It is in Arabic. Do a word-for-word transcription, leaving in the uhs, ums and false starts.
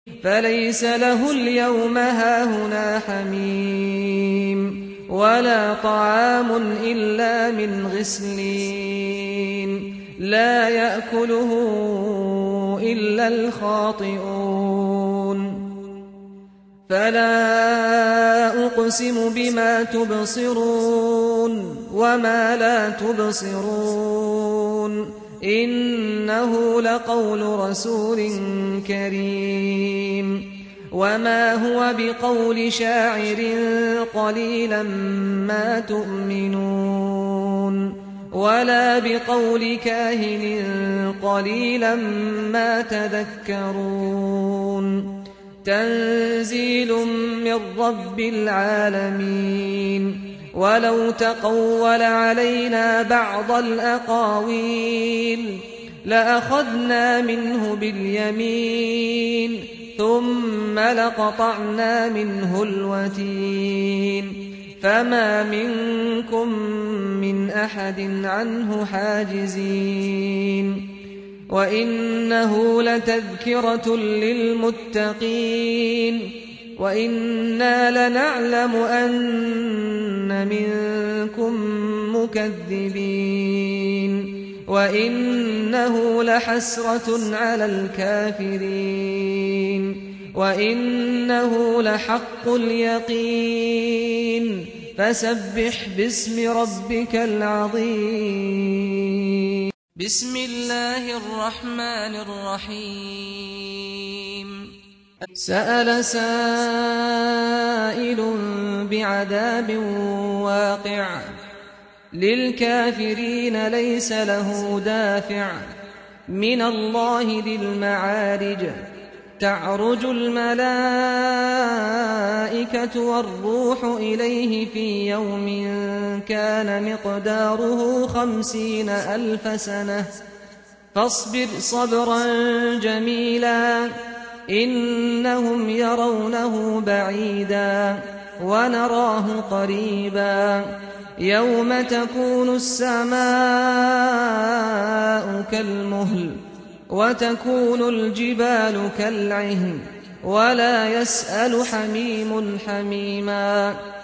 فليس له اليوم هاهنا حميم ولا طعام إلا من غسلين لا يأكله إلا الخاطئون فلا أقسم بما تبصرون وما لا تبصرون إنه لقول رسول كريم وما هو بقول شاعر قليلا ما تؤمنون ولا بقول كاهن قليلا ما تذكرون تنزيل من رب العالمين ولو تقول علينا بعض الأقاويل لأخذنا منه باليمين ثم لقطعنا منه الوتين فما منكم من أحد عنه حاجزين وإنه لتذكرة للمتقين وإنا لنعلم أن منكم مكذبين وإنه لحسرة على الكافرين وإنه لحق اليقين فسبح باسم ربك العظيم بسم الله الرحمن الرحيم سأل سائل بعذاب واقع للكافرين ليس له دافع من الله ذي المعارج تعرج الملائكة والروح إليه في يوم كان مقداره خمسين ألف سنة فاصبر صبرا جميلا إنهم يرونه بعيدا ونراه قريبا يوم تكون السماء كالمهل وتكون الجبال كالعهن ولا يسأل حميم حميما